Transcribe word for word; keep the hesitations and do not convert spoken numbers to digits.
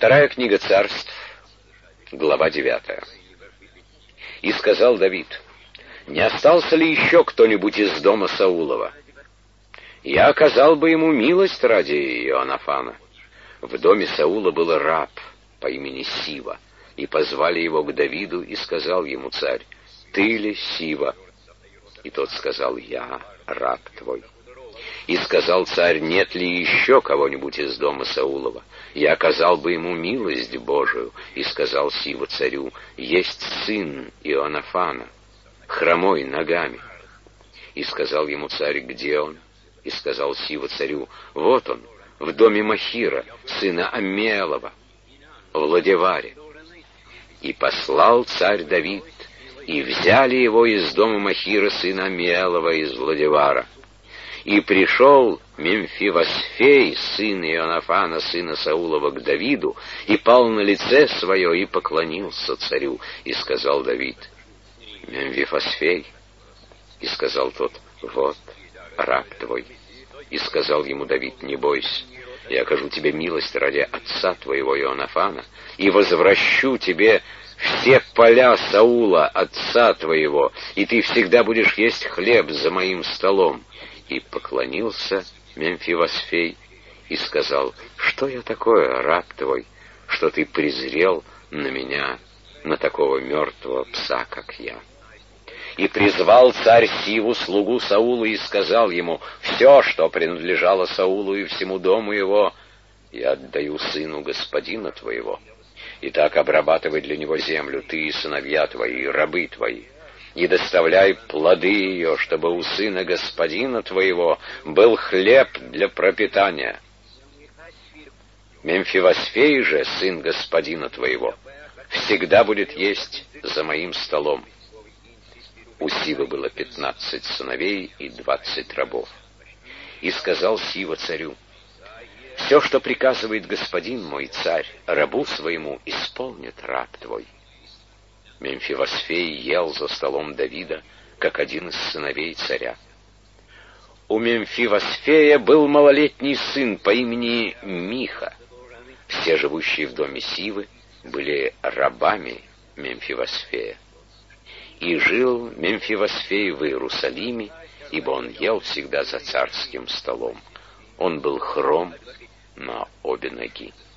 Вторая книга Царств, глава девятая. «И сказал Давид: не остался ли еще кто-нибудь из дома Саулова? Я оказал бы ему милость ради Иоаннафана. В доме Саула был раб по имени Сива, и позвали его к Давиду, и сказал ему царь: ты ли Сива? И тот сказал: я, раб твой. И сказал царь: нет ли еще кого-нибудь из дома Саулова? Я оказал бы ему милость Божию. И сказал Сива царю: есть сын Иоаннафана, хромой ногами. И сказал ему царь: где он? И сказал Сива царю: вот он, в доме Махира, сына Аммиэлова, в Лодеваре. И послал царь Давид, и взяли его из дома Махира, сына Аммиэлова, из Лодевара. И пришел Мемфивосфей, сын Иоаннафана, сына Саулова, к Давиду, и пал на лице свое, и поклонился царю. И сказал Давид: Мемфивосфей. И сказал тот: вот, раб твой. И сказал ему Давид: не бойся, я окажу тебе милость ради отца твоего Иоаннафана, и возвращу тебе все поля Саула, отца твоего, и ты всегда будешь есть хлеб за моим столом. И поклонился Мемфивосфей и сказал: что я такое, раб твой, что ты презрел на меня, на такого мертвого пса, как я? И призвал царь Сиву, слугу Саула, и сказал ему: все, что принадлежало Саулу и всему дому его, я отдаю сыну господина твоего. Итак, обрабатывай для него землю, ты и сыновья твои, и рабы твои, и доставляй плоды ее, чтобы у сына господина твоего был хлеб для пропитания. Мемфивосфей же, сын господина твоего, всегда будет есть за моим столом. У Сивы было пятнадцать сыновей и двадцать рабов. И сказал Сива царю: все, что приказывает господин мой царь рабу своему, исполнит раб твой. Мемфивосфей ел за столом Давида, как один из сыновей царя. У Мемфивосфея был малолетний сын по имени Миха. Все живущие в доме Сивы были рабами Мемфивосфея. И жил Мемфивосфей в Иерусалиме, ибо он ел всегда за царским столом. Он был хром на обе ноги.